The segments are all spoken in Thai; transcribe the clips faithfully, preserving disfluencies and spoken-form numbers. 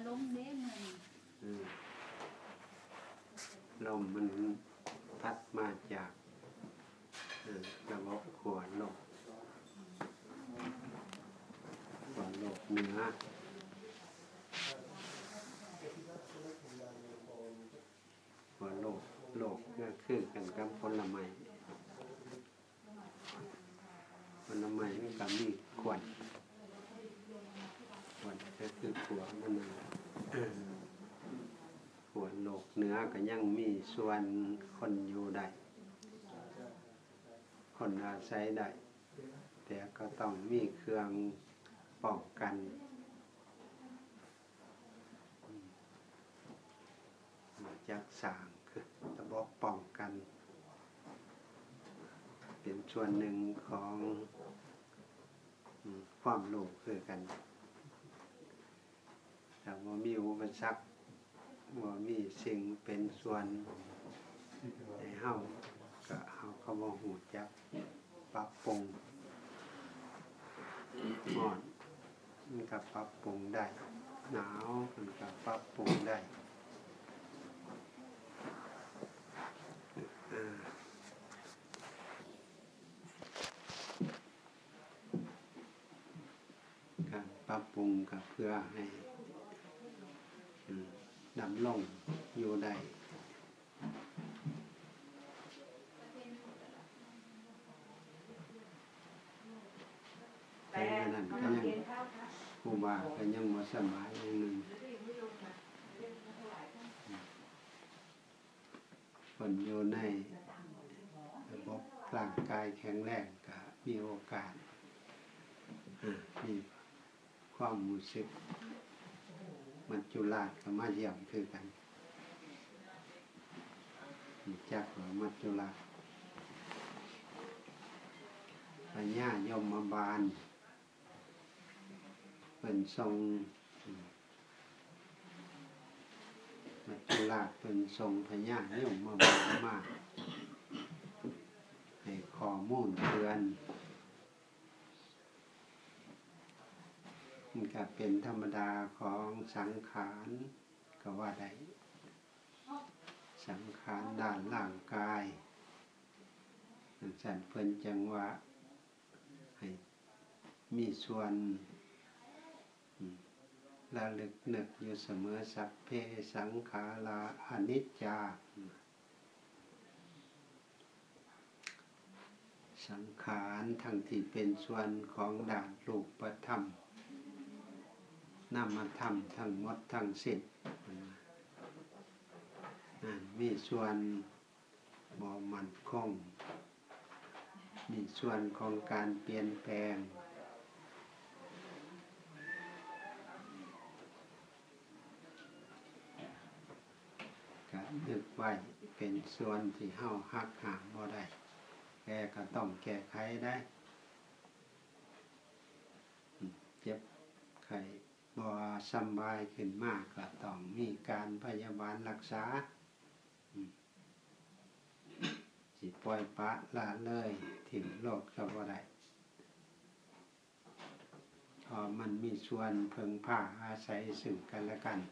ลมเด้มันลมมันพัดมาจากระบบขั้วโลกขั้วโลกเหนือขั้วโลกโลกก็คือกันกับผลไม้ผลไม้มันก็มีขวดขวดก็คือขั้วมันนั่นขั้วโลกเหนือก็ยังมีส่วนคนอยู่ได้คนอาศัยได้แต่ก็ต้องมีเครื่องป้องกันจากสร้างคือระบบป้องกันเป็นส่วนหนึ่งของความโลภคือกันแต่ว่ามีอุปสรรคว่ามีสิ่งเป็นส่วนในเฮาก็เฮาก็บ่ฮู้จักปรับปรุงร้อนมันก็ปรับปรุงได้หนาวมันก็ปรับปรุงได้การปรับปรุงก็เพื่อให้ดำรงอยู่ได้แต่ขนาดก็ยังครูบาก็ยังบ่สบายอย่างนึงคนอยู่ในระบบร่างกายแข็งแรงก็มีโอกาสมีความรู้สึกมัจจุราชก็มาเยี่ยมคือกันจักว่ามัจจุราชพญายมบาลเป็นทรงมัจจุราชเป็นทรงพญายมบาลมาให้ข้อมูลเตือนมันก็เป็นธรรมดาของสังขารก็ว่าได้สังขารด้านร่างกายสั่นเพิ่นจังว่าให้มีส่วนระลึกนึกอยู่เสมอสัพเพสังขาราอนิจจาสังขารทั้งที่เป็นส่วนของด้านรูปธรรมนามธรรมทั้งหมดทั้งสิ้นมีส่วนบ่มั่นคงมีส่วนของการเปลี่ยนแปลงการนึกไว้เป็นส่วนที่เฮาหักห้ามบ่ได้แก้ก็ต้องแก้ไขได้เจ็บไข้บ่สบายขึ้นมากก็ต้องมีการพยาบาลรักษาสิปล่อยปละละเลยถิ่มโลดก็บ่ได้เพราะมันมีส่วนพึ่งพาอาศัยซึ่งกันและกัน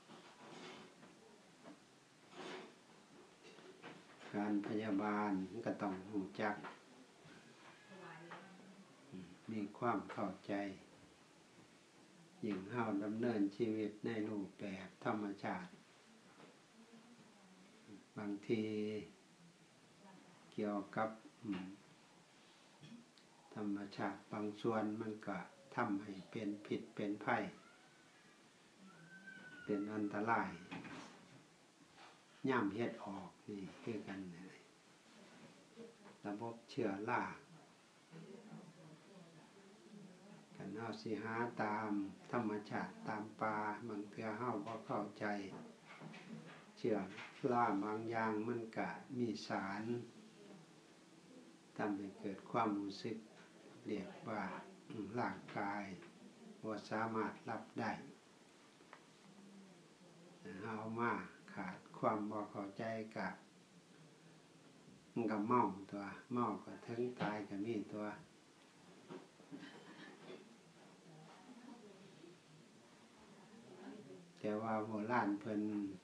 การพยาบาลก็ต้องรู้จักมีความเข้าใจยิ่งเฮาดำเนินชีวิตในรูปแบบธรรมชาติบางทีเกี่ยวกับธรรมชาติบางส่วนมันก็ทำให้เป็นผิดเป็นภัยเป็นอันตรายย่ำเฮ็ดออกนี่คือกันเลยระบบเชื้อรากันเฮาสิหาตามธรรมชาติตามป่าบางเทื่อเฮาบ่เข้าใจเชื้อราบางอย่างมันก็มีสารทำให้เกิดความรู้สึกเรียกว่าร่างกายบ่สามารถรับได้เฮามาขาดความบ่เข้าใจก็มันก็เมาตัวเมาก็ถึงตายก็มีตัวแแต่ว่าโบราณเพิ่น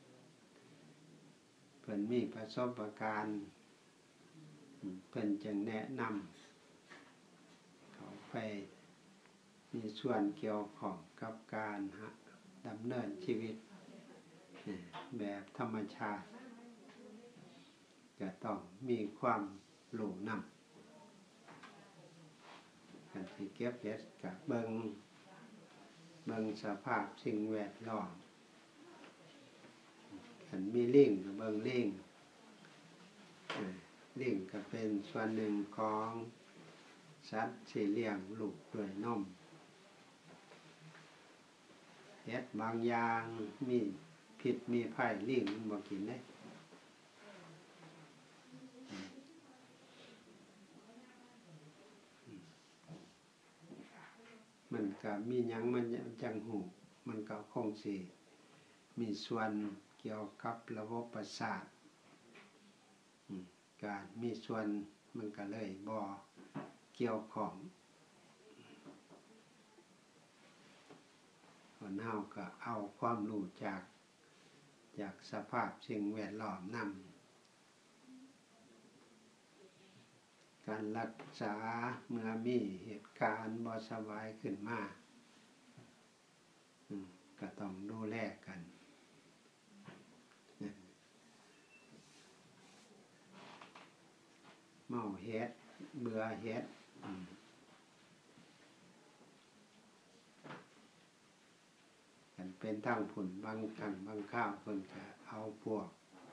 เพิ่นมีประสบการณ์เพิ่นจึงแนะนำเขาไปมีส่วนเกี่ยวข้องกับการดำเนินชีวิตแบบธรรมชาติก็ต้องมีความรู้นำการที่เก็บเห็ดกับเบิ่งเบิ่งสภาพสิ่งแวดล้อมคันมีลิงก็เบิ่งลิงลิงก็เป็นส่วนหนึ่งของสัตว์ที่เลี้ยงลูกด้วยนมเห็ดบางอย่างมีพิษมีภัยลิงมันบ่กินได้มันก็มีหยังมันจังหูมันก็คงสิมีส่วนเกี่ยวกับระบบประสาทการมีส่วนมันก็เลยบ่เกี่ยวข้องคนเฮาก็เอาความรู้จากจากสภาพสิ่งแวดล้อมนำการรักษาเมื่อมีเหตุการณ์บ่สบายขึ้นมาก็ต้องดูแลกันเมาเฮ็ดเบื่อเฮ็ดกันเป็นทางผลบางครั้งบางข้าวเพิ่นก็เอาพวก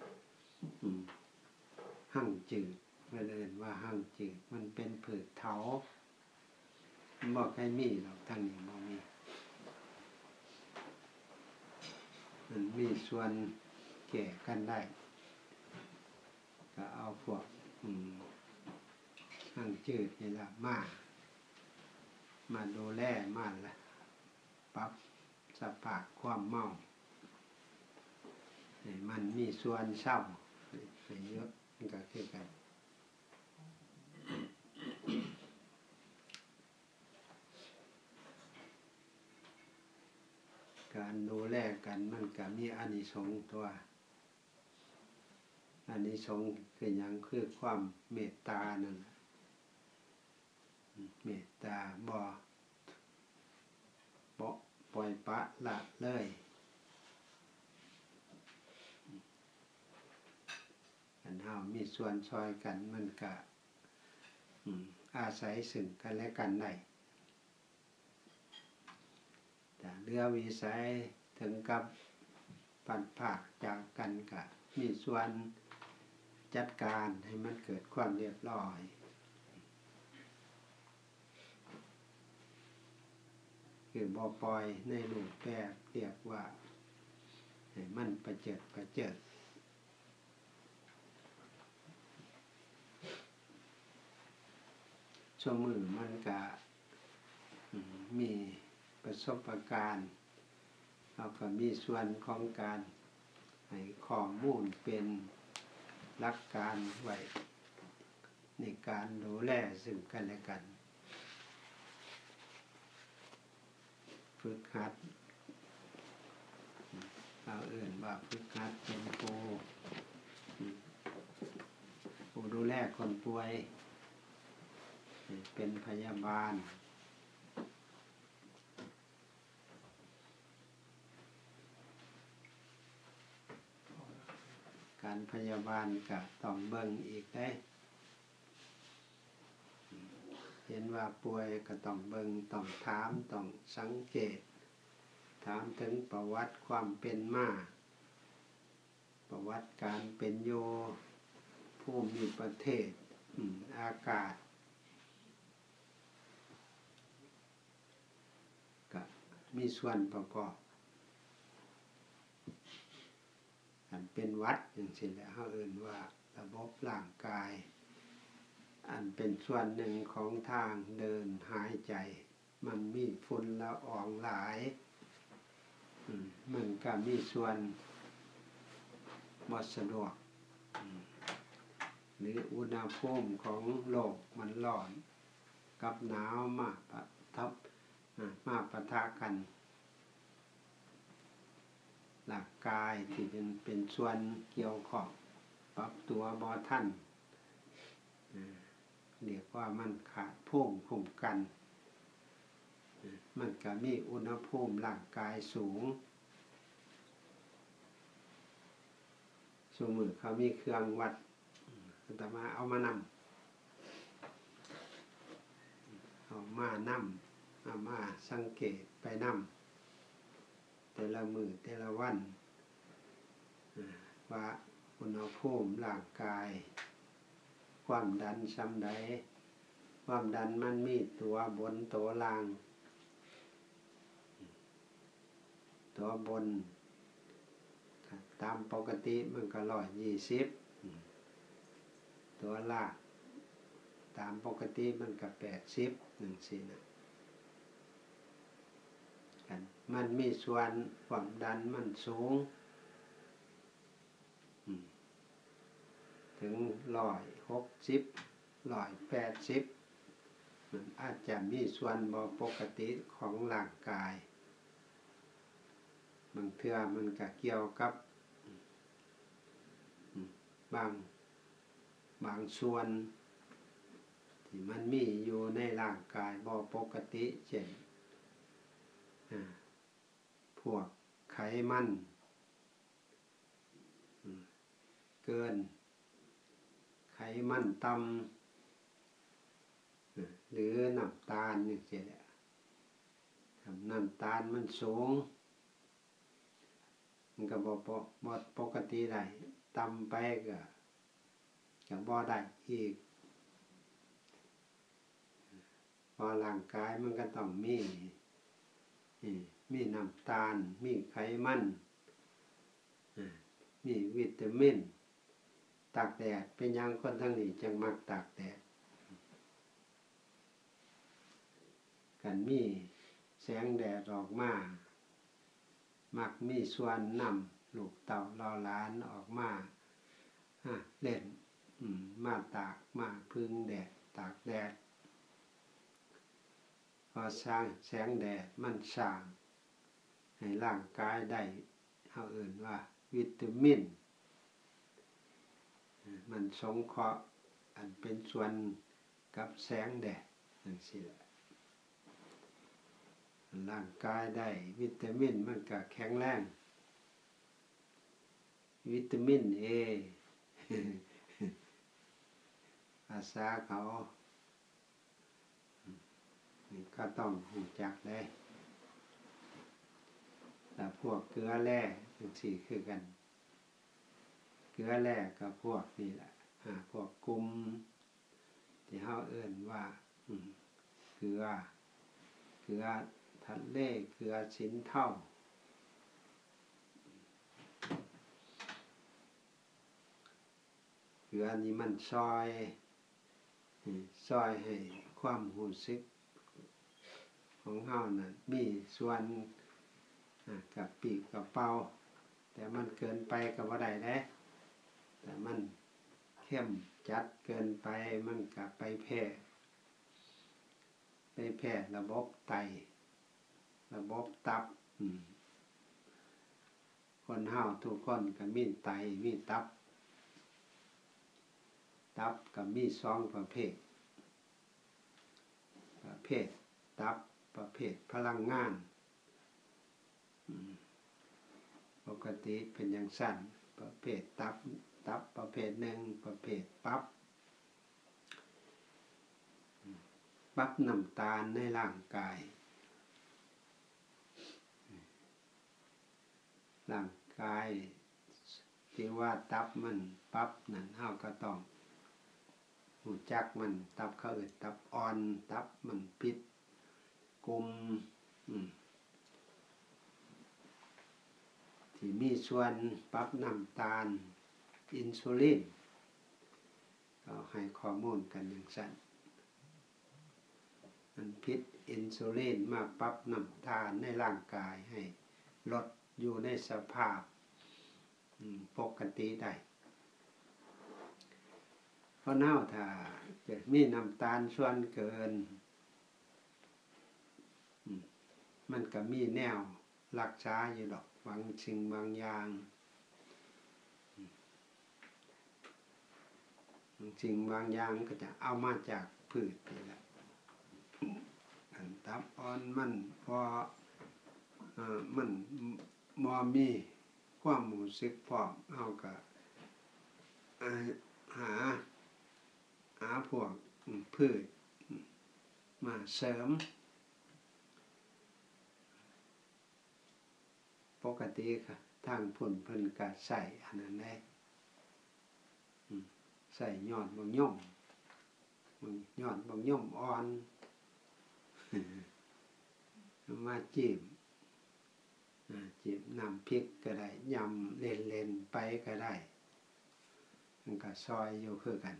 หั่งจืดเพิ่นเอิ้นว่าหั่งจืดมันเป็นผืชเถาบ่ใครมีหรอกทางนี้บ่มีมันมีส่วนแก้กันได้ก็เอาพวกหั่งจืดนี่ล่ะมามาดูแลมาละปรับสภาพความเมาให้มันมีส่วนเศร้าให้เยอะมันก็คือกันการดูแลกันมันก็มีอานิสงส์ตัวอานิสงส์คือหยังคือความเมตตานั่นเมตตาบ่บ่ปล่อยปละละเลยกันเฮามีส่วนช่วยกันมันก็อาศัยซึ่งกันและกันได้แต่เรือวิสัยถึงกับปัดภาคจากกันก็มีส่วนจัดการให้มันเกิดความเรียบร้อยคือบ่ปล่อยในรูปแบบเรียกว่าให้มันประเจิดประเจิดชั่วมือมันก็มีประสบการณ์เราก็มีส่วนของการให้ข้อมูลเป็นหลักการไว้ในการดูแลซึ่งกันและกันฝึกหัดเอาเอื่นว่าฝึกหัดเป็นผู้ผู้ดูแลคนป่วยเป็นพยาบาลการพยาบาลก็ต้องเบิ่งอีกได้เห็นว่าป่วยก็ต้องเบิ่งต้องถามต้องสังเกตถามถึงประวัติความเป็นมาประวัติการเป็นอยู่ภูมิประเทศอากาศก็มีส่วนประกอบอันเป็นวัดอย่างเช่นแล้วเขาเอ่ยว่าระบบร่างกายอันเป็นส่วนหนึ่งของทางเดินหายใจมันมีฝุ่นละอองหลายมันก็มีส่วนบ่สะดวกหรืออุณหภูมิของโลกมันร้อนกับหนาวมาปะทับมาปะทะกันร่างกายที่เป็นเป็นส่วนเกี่ยวข้องปรับตัวบ่ทันเรียกว่ามันขาดภูมิคุ้มกันมันก็มีอุณหภูมิร่างกายสูงสมมุติเขามีเครื่องวัดอาตมาเอามานำเอามานำเอามาสังเกตไปนำแต่ละมือแต่ละวันว่าอุณหภูมิร่างกายความดันซ้ำใดความดันมันมีตัวบนตัวล่างตัวบนตามปกติมันก็ร้อยยี่สิบตัวล่างตามปกติมันก็แปดสิบหนึ่งสี่นะกันมันมีส่วนความดันมันสูงถึงร้อยหกสิบร้อยแปดสิบมันอาจจะมีส่วนบ่ปกติของร่างกายบางเทื่อมันก็เกี่ยวกับบางบางส่วนที่มันมีอยู่ในร่างกายบ่ปกติเช่นพวกไขมันเกินไขมันต่ำหรือน้ำตาลนี่เช่นถ้าน้ำตาลมันสูงมันก็บ่บ่ปกติได้ต่ำไปก็ก็บ่ได้อีกพอร่างกายมันก็ต้องมีมีน้ำตาลมีไขมันมีวิตามินตากแดดเป็นอย่างคนทั้งนี้จังมักตากแดดกันมีแสงแดดออกมามักมีส่วนนำลูกเต่าลอหลานออกมาเล่นมาตากมาพึ่งแดดตากแดดพอสร้างแสงแดดมันสร้างให้ร่างกายได้เฮาเอิ้นว่าวิตามินมันสงเคราะห์อันเป็นส่วนกับแสงแดดจังซี่แหละร่างกายได้วิตามินมันก็แข็งแรงวิตามิน A ภาษาเขานี่ก็ต้องรู้จักได้แต่พวกเกลือแร่จังซี่คือกันเกลือแร่กับพวกนี่แหละพวกกลุ่มที่เฮาเอิ้นว่าเกลือเกลือทะเลเกลือสินเท่าเกลือนี้มันซอยซอยให้ความรู้สึกของเฮานั้นมีส่วนกับปีกกับเป่าแต่มันเกินไปก็บ่ได้เด้แต่มันเข้มจัดเกินไปมันก็ไปแพ้ไปแพ้ระบบไตระบบตับคนเฮาทุกคนก็มีไตมีตับตับก็มีสองประเภทประเภทตับประเภทพลังงานปกติเป็นอย่างสั้นประเภทตับตับประเภทหนึ่งประเภทปั๊บปั๊บน้ำตาลในร่างกายร่างกายที่ว่าตับมันปั๊บนั่นเฮาก็ต้องรู้จักมันตับเขาเอิ้นตับอ่อนตับมันผิดกลุ่มที่มีส่วนปรับน้ำตาลอินซูลินก็ให้ข้อมูลกันอย่างสั้นมันผิดอินซูลินมาปรับน้ำตาลในร่างกายให้ลดอยู่ในสภาพปกติได้เพราะเน่าถ้าจะมีน้ำตาลส่วนเกินมันก็มีแนวรักษาอยู่ดอกบางสิ่งบางอย่างบางสิ่งบางอย่างก็จะเอามาจากพืชนี่แหละอันตับอ่อนมันพอเอ่อมันบ่มีความรู้สึกพร้อมเฮาก็หาหาพวกพืชมาเสริมปกติค่ะทางพุ่นเพิ่นก็ใส่อันนั้นได้ใส่ยอดบางย่อมยอดบางย่อมอ่อนมาจิ้มจิ้มน้ำพริกก็ได้ยำเล่นๆไปก็ได้มันก็ซอยอยู่คือกัน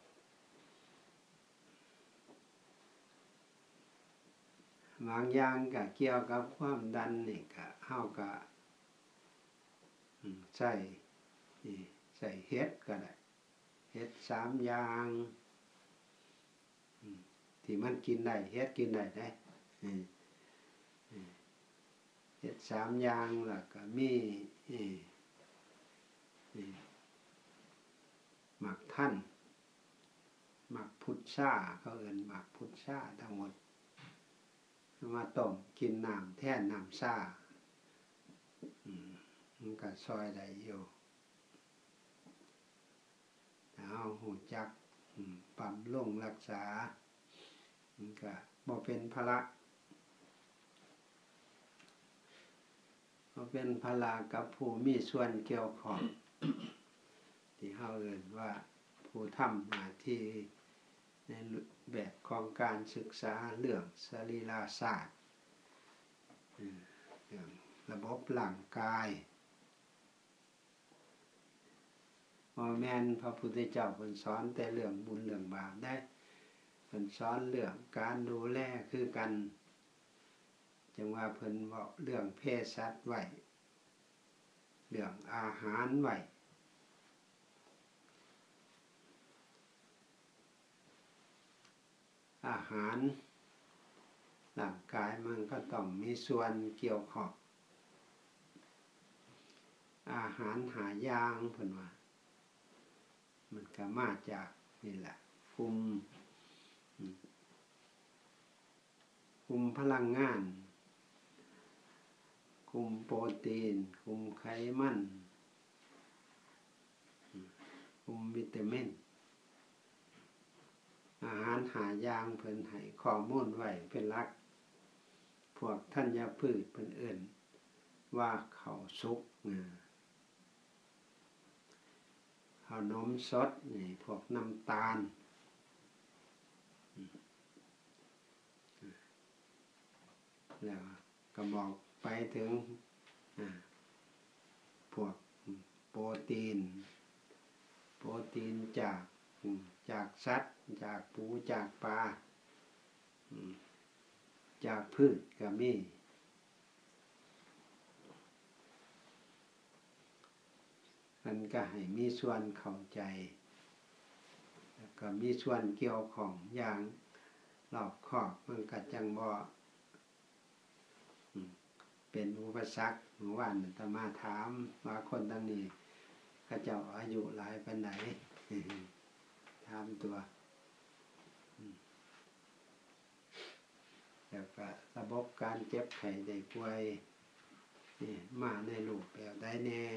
บางอย่างก็เกี่ยวกับความดันนี่ก็เฮาก็ใส่ใส่เฮ็ดก็ได้เฮ็ดสามอย่างที่มันกินได้เฮ็ดกินได้ได้เฮ็ดสามอย่างแล้วก็มีหมักท่านหมักพุทราเขาเอิ้นหมักพุทราทั้งหมดมาต้มกินน้ำแทนน้ำซ่ามันก็ซอยได้อยู่เอาหูจักปั๊มลงรักษามันก็บ่เป็นภาระบ่เป็นภาระกับผู้มีส่วนเกี่ยวข้องที่เฮาเอิ้นว่าผู้ทำหน้าที่ในแบบของการศึกษาเรื่องสรีรศาสตร์เรื่องระบบร่างกายบ่แม่นพระพุทธเจ้าเพิ่นสอนแต่เรื่องบุญเรื่องบาปได้เพิ่นสอนเรื่องการดูแลคือกันจังว่าเพิ่นเว้าเรื่องเภสัชไว้เรื่องอาหารไว้อาหารร่างกายมันก็ต้องมีส่วนเกี่ยวข้องอาหารหายางเพิ่นว่ามันก็มาจากนี่แหละคุมคุมพลังงานคุมโปรตีนคุมไขมันคุมวิตามินอาหารหายางเพิ่นให้ข้อมูลไว้เป็นหลักพวกธัญพืชเพิ่นเอิ้นว่าข้าวสุกข้าวนมสดนี่พวกน้ำตาลแล้วก็บอกไปถึงพวกโปรตีนโปรตีนจากจากสัตว์จากปูจากปลาจากพืชก็มีมันก็ให้มีส่วนเข้าใจแล้วก็มีส่วนเกี่ยวของอย่างรอบคอบมันก็จังบ่เป็นอุปสรรคเมื่อวานอาตมาถามว่าคนทั้งนี้เขาเจ้าอายุหลายปานใดถามตัวแล้วก็ระบบการเจ็บไข้ได้ป่วยนี่มาในรูปแบบใดแน่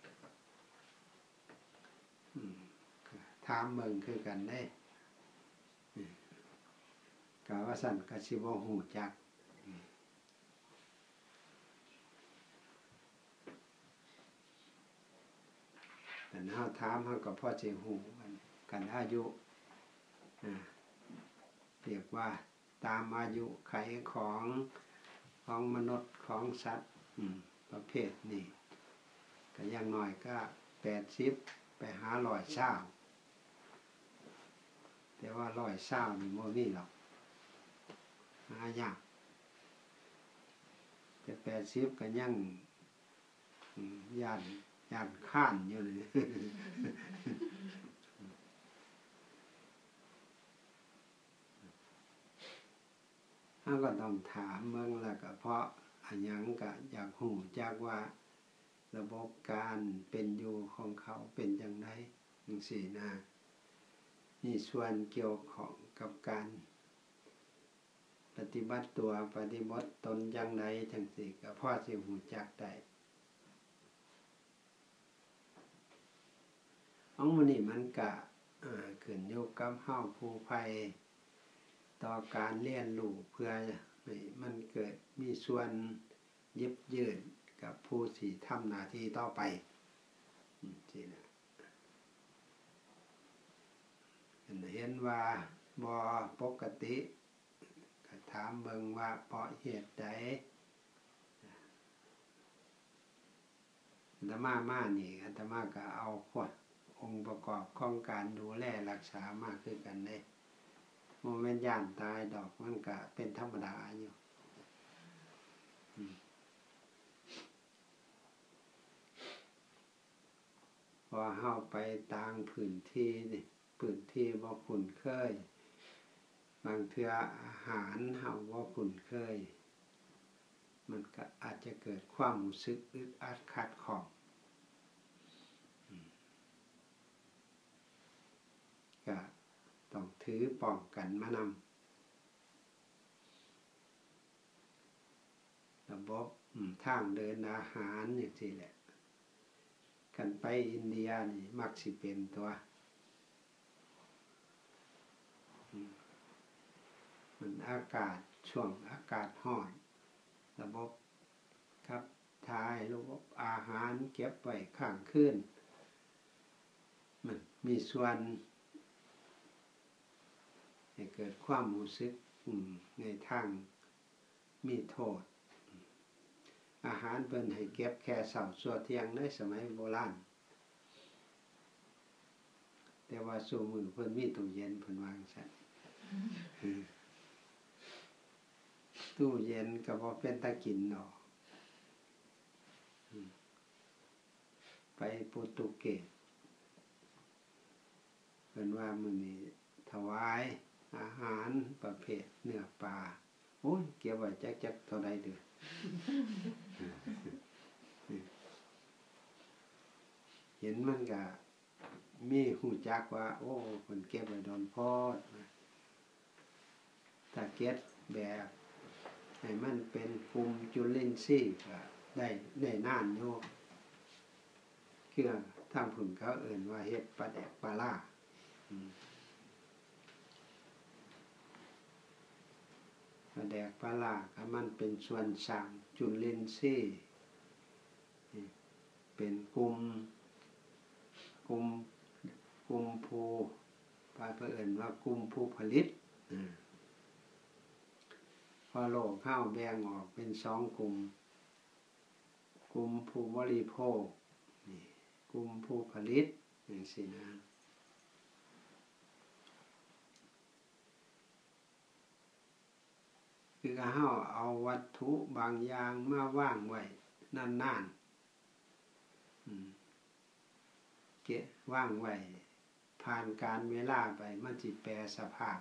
ถามเบิ่งคือกันได้ก็ว่าสั่นก็สิบ่ฮู้จักแต่เฮาถามเฮาก็พอสิฮู้กันอายุเรียกว่าตามอายุไขของของมนุษย์ของสัตว์ประเภทนี้ก็อย่างน้อยก็แปดสิบไปหาร้อยเช้าแต่ว่าร้อยเช้านี่บ่มีหรอกหายากแต่แปดสิบก็ยังย่านย่านข้านอยู่เลยเราก็ต้องถามเมืองแล้วก็เพราะอันยังก็อยากหูจักว่าระบบการเป็นอยู่ของเขาเป็นอย่างไรจังซี่นะมีส่วนเกี่ยวข้องกับการปฏิบัติตัวปฏิบัติตนอย่างไรจังซี่ก็พอสิหูจักได้เอามื้อนี้มันก็เอ่อขึ้นอยู่กับเฮาผู้ใฝ่ต่อการเรียนรู้เพื่อให้มันเกิดมีส่วนยิบยืนกับผู้ที่ทำหน้าที่ต่อไปนี่นะเห็นว่าบ่ปกติก็ถามเบิ่งว่าเพราะเหตุใดอาตมามานี่อาตมาก็เอาพวกองค์ประกอบของการดูแลรักษามาคือกันเด้บ่แม่นย่านตายดอกมันก็เป็นธรรมดาอยู่พอเฮาไปต่างพื้นที่นี่พื้นที่บ่คุ้นเคยบางเทื่ออาหารเฮาบ่คุ้นเคยมันก็อาจจะเกิดความรู้สึกอึดอัดขัดข้องก็ต้องถือป้องกันมานำระบบทางเดินอาหารอย่างนี้แหละกันไปอินเดียนี่มักสิเป็นตัวมันอากาศช่วงอากาศร้อนระบบครับถ่ายระบบอาหารเก็บไว้ข้างคืนมันมีส่วนให้เกิดความรู้สึกในทางมีโทษอาหารเพิ่นให้เก็บแค่เช้าชั่วเที่ยงในสมัยโบราณแต่ว่าซุมื้อเพิ่นมีตู้เย็นเพิ่นว่าจังซั่นตู้เย็นก็บ่เป็นตากินดอกไปโปรตุเกสเพิ่นว่ามื้อนี้ถวายอาหารประเภทเนื้อปลาโอ้ยเก็บไว้จักๆเท่าใดเด้อเห็นมันก็มีหูจักว่าโอ้เพิ่นเก็บไว้โดนโพดถ้าเก็บแบบให้มันเป็นกลุ่มจุลินทรีย์ก็ได้ได้นานอยู่คือทางพุ่นเขาเอิ้นว่าเฮ็ดปลาแดกปลาล่าปลาแดกปลาล่าก็มันเป็นส่วนสร้างจุลินทรีย์เป็นกลุ่มกลุ่มกลุ่มผู้ปลาเพิ่นว่ากลุ่มผู้ผลิตพอโลกเฮาแบ่งออกเป็นสองกลุ่มกลุ่มผู้บริโภคนี่กลุ่มผู้ผลิตจังซี่นะคือเฮาเอาวัตถุบางอย่างมาวางไว้นานๆอืมเก็บวางไว้ผ่านการเวลาไปมันสิแปรสภาพ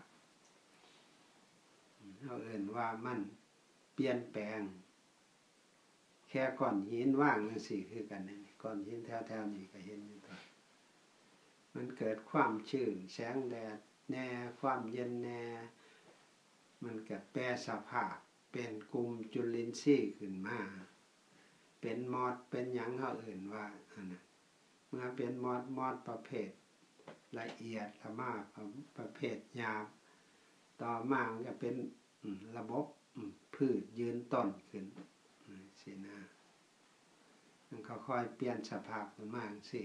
เฮาเอิ้นว่ามันเปลี่ยนแปลงแค่ก้อนหินว่างจังซี่คือกันนี่ก้อนหินแถวๆนี้ก็เห็นอยู่ตัวมันเกิดความชื้นแสงแดดแน่ความเย็นแน่มันก็แปรสภาพเป็นกลุ่มจุลินทรีย์ขึ้นมาเป็นมอดเป็นหยังเฮาเอิ้นว่าอันนั้นเมื่อเป็นมอดมอดประเภทละเอียดละมาประเภทหยาบต่อมามันก็เป็นระบบพืชยืนต้นขึ้นสินะมันค่อยๆเปลี่ยนสภาพขึ้นมาจังซี่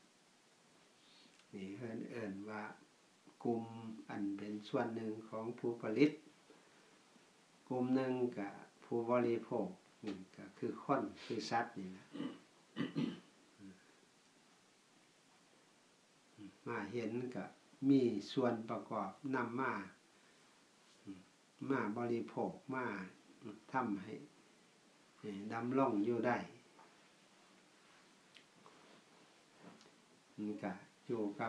นี่เอิ้นเอิ้นว่ากลุ่มอันเป็นส่วนหนึ่งของผู้ผลิตกลุ่มหนึ่งก็ผู้บริโภคก็คือคนคือสัตว์นี่แหละมาเห็นก็มีส่วนประกอบนำมามาบริโภคมาทำให้ดำรงอยู่ได้มันก็อยู่กับ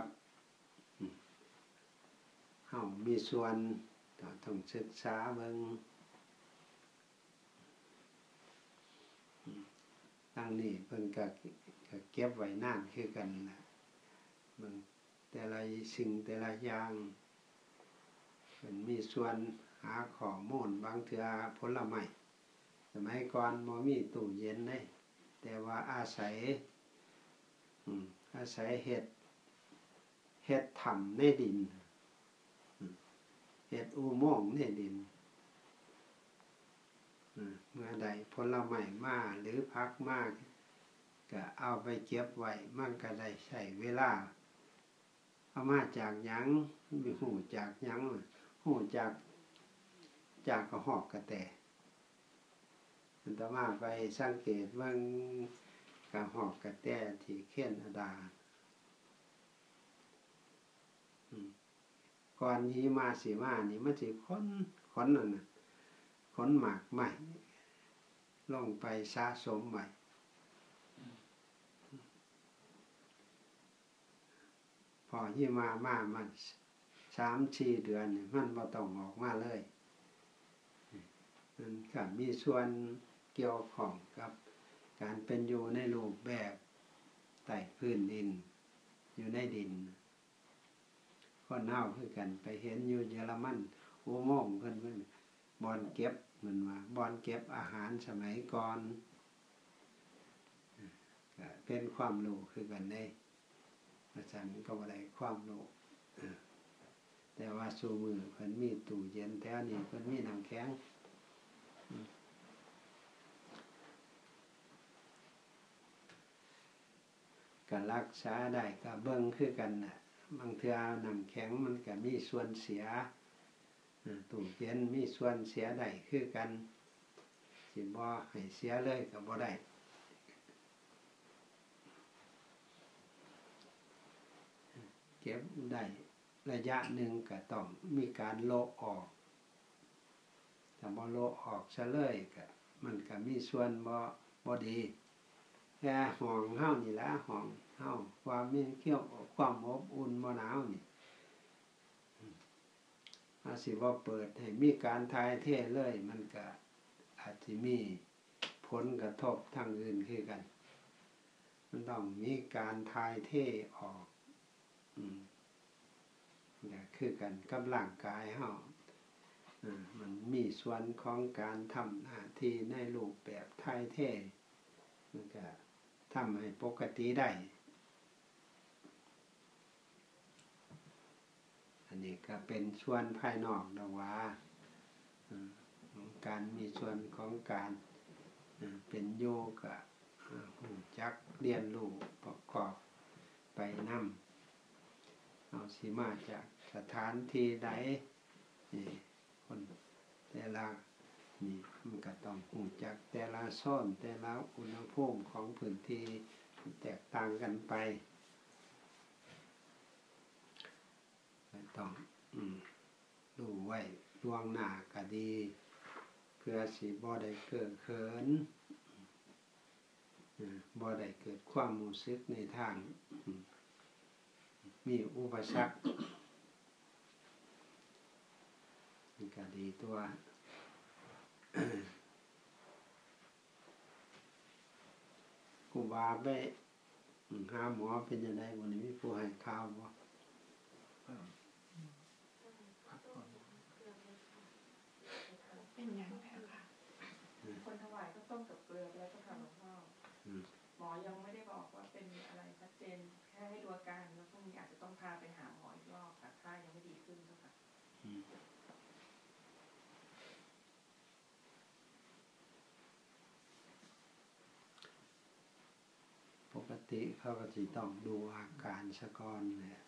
เฮามีส่วนต้องศึกษาเบิ่งทางนี้เพิ่นก็ก็เก็บไว้นานคือกันล่ะมันแต่ละสิ่งแต่ละอย่างเพิ่นมีส่วนหาข้อมูลบางเทื่อผลไม้สมัยก่อนบ่มีตู้เย็นเด้แต่ว่าอาศัยอืมอาศัยเฮ็ดเฮ็ดถ้ำในดินเฮ็ดอุโมงค์ในดินเมื่อใดผลไม้มาหรือผักมาก็เอาไปเก็บไว้มันก็ได้ใช้เวลาเอามาจากหยังมีหูจากหยังหูจากจากกระหอกกระแตมันต่อมาไปสังเกตเบิ่งกระหอกกระแตที่แคนาดาก่อนหิมะสิมานี่มันสิขนขนนั่นน่ะขนหมากไม้ลงไปสะสมไว้พอหิมะมามัน สามถึงสี่ เดือนนี่มันบ่ต้องออกมาเลยมันก็มีส่วนเกี่ยวข้องกับการเป็นอยู่ในรูปแบบใต้พื้นดินอยู่ในดินคนเฮาคือกันไปเห็นอยู่เยอรมันอุโมงค์เพิ่นเพิ่นบ่อนเก็บมันว่าบ่อนเก็บอาหารสมัยก่อนก็เป็นความรู้คือกันเด้อาจารย์ก็บ่ได้ความรู้แต่ว่าสู่มือเพิ่นมีตู้เย็นแต่อันนี้เพิ่นมีน้ำแข็งก็รักษาได้ก็เบิ่งคือกันน่ะบางเทื่อน้ำแข็งมันก็มีส่วนเสียตู้เย็นมีส่วนเสียได้คือกันสิบ่ให้เสียเลยก็บ่ได้เก็บได้ระยะหนึ่งก็ต้องมีการโละออกถ้าบ่โละออกซะเลยก็มันก็มีส่วนบ่บ่ดีแค่ห้องเฮานี่ล่ะห้องเฮาความมีเกี่ยวความอบอุ่นบ่หนาวนี่ถ้าสิบ่เปิดให้มีการถ่ายเทเลยมันก็อาจสิมีผลกระทบทางอื่นคือกันมันต้องมีการถ่ายเทออกอืมก็คือกันกับร่างกายเฮาอ่ามันมีส่วนของการทำหน้าที่ในรูปแบบถ่ายเทมันก็ทำให้ปกติได้อันนี้ก็เป็นส่วนภายนอกดอกว่าการมีส่วนของการเป็นโยคะรู้จักเรียนรู้ประกอบไปนำเอาสิมาจากสถานที่ใดนี่คนแต่ละนี่มันก็ต้องรู้จักแต่ละโซนแต่ละอุณหภูมิของพื้นที่แตกต่างกันไปต้องรู้ไว้ล่วงหน้าก็ดีเพื่อสิบ่ได้เกิดเขินบ่ได้เกิดความรู้สึกในทางมีอุปสรรคมันก็ดีตัวครูบาไปหาหมอเป็นจังได๋บ่ได้มีผู้ให้ข่าวบ่เป็นยังไงคะคนถวายก็ต้มกับเกลือแล้วก็ทำหลวงพ่อหมอยังไม่ได้บอกว่าเป็นอะไรชัดเจนแค่ให้ดูอาการแล้วพรุ่งนี้อาจจะต้องพาไปหาหมออีกรอบค่ะถ้ายังไม่ดีขึ้นนะคะปกติเขาก็สิต้องดูอาการซะก่อนแหละ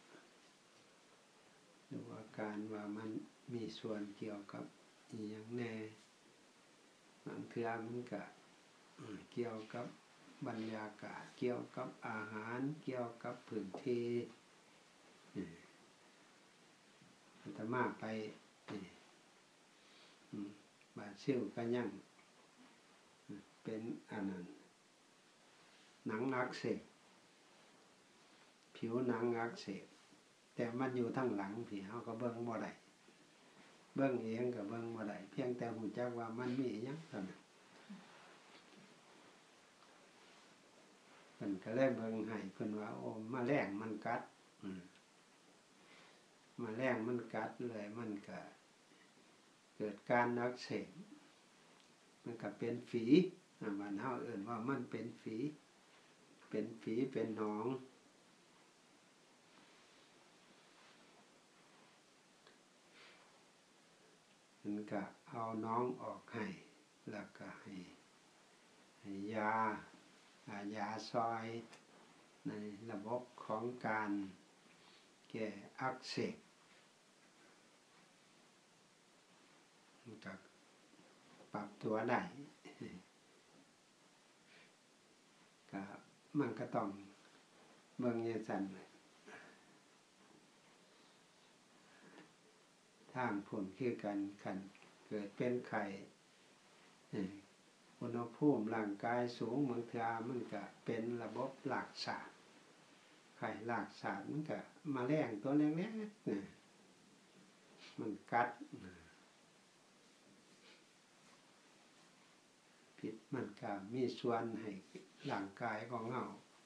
ดูอาการว่ามันมีส่วนเกี่ยวกับอีหยังแน่บางเทื่อมันก็เกี่ยวกับบรรยากาศเกี่ยวกับอาหารเกี่ยวกับพื้นที่อาตมาไปบาดซิลก็ยังเป็นอันนั้นหนังอักเสบผิวหนังอักเสบแต่มันอยู่ทางหลังพี่เฮาก็เบิ่งบ่ได้เบิ่งเองก็เบิ่งบ่ได้เพียงแต่รู้จักว่ามันมีหยังเท่านั้นพิ่นก็เลยเบิ่งให้เพิ่นว่าโอ้แมลงมันกัดอืมแมลงมันกัดเลยมันก็เกิดการอักเสบมันก็เป็นฝีบ้านเฮาเอิ้นว่ามันเป็นฝีเป็นฝีเป็นหนองมันก็เอาน้องออกให้แล้วก็ให้ให้ยายาซอยในระบบของการแก้อักเสบมันก็ปรับตัวได้ก็มันก็ต้องเบิ่งอย่างซั่นทางผลคือกันคันเกิดเป็นไข้อุณหภูมิร่างกายสูงบางเทื่อมันก็เป็นระบบหลากสารไข้หลากสารมันก็แมลงตัวเล็กๆนี่มันกัดพิษมันก็มีส่วนให้ร่างกายของเรา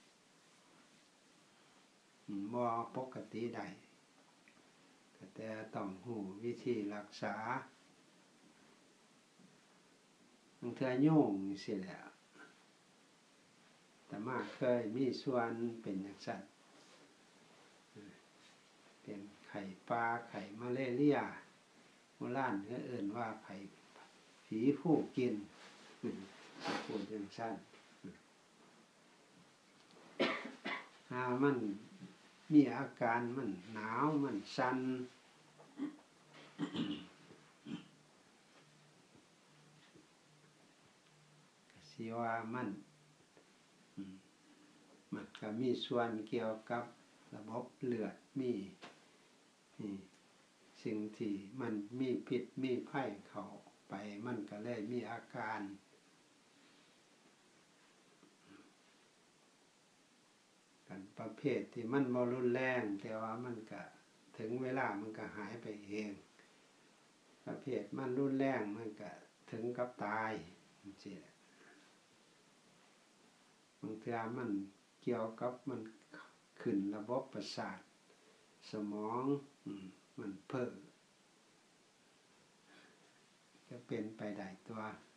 บ่ปกติได้แต่ต้องรู้วิธีรักษาบางเทื่อโยงสิแหล้วแต่มาเคยมีส่วนเป็นจังซั่นเป็นไข้ปลาไข้มาเลเรียโบราณเขาเอิ้นว่าไข้ผีผู้กินพูดจังซั่นหามันมีอาการมันหนาวมันสั่นสิว่ามันมันก็มีส่วนเกี่ยวกับระบบเลือดมีสิ่งที่มันมีพิษมีภัยเข้าไปมันก็เลยมีอาการกันประเภทที่มันบ่รุนแรงแต่ว่ามันก็ถึงเวลามันก็หายไปเองประเภทมันรุนแรงมันก็ถึงกับตายจังซี่แหละบางเทื่อมันเกี่ยวกับมันขึ้นระบบประสาทสมองมันเพ้อจะเป็นไปได้ตัว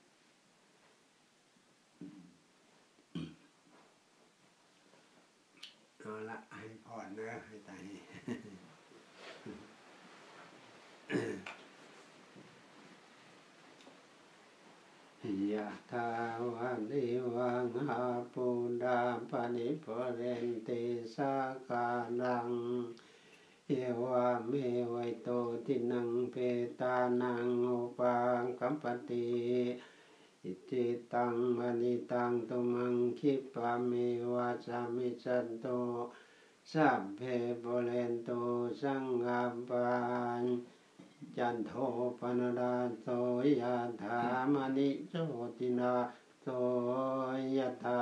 เอาละให้พรเด้อให้ตายยะถาวะลิวังหาปุราปนิพเรนติสาคาลังเอวะเมวัยโตทินังเปตานังอุปังคัมปติอิจิตังมณิตังตุมังคิปะเมวะสามิจันโตสัพเพปุเรนโตสังฆปันจันโทปนรสโสยถามณิโชตินาโสยถา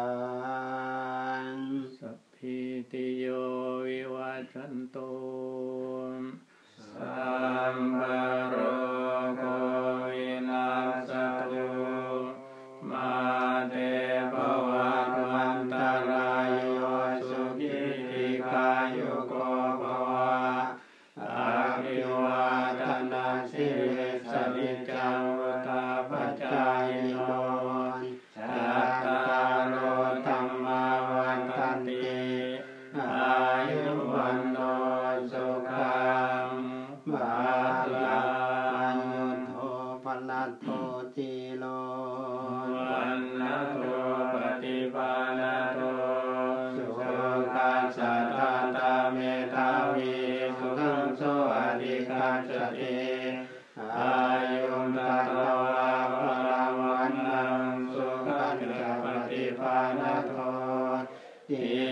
สัพพิติโยวิวัชชันตุสัมภโรโควินาศตุมาเตภวัตวันตรายโยสุขิติกายุโกภวะอาภิวาทนาสิริสนิจังวุฒาปัจจายโนจัตตารโอธรรมาวันตันติอายุวันโนสุขังภาลังยุโทปนัตโตติโลวันนะโตปฏิภาณโตสุขัสสะทาตาเมตาวิสุขังโสอธิคัสสติอายุตตวาภลังวันนังสุขัสสะปฏิภาณโตติ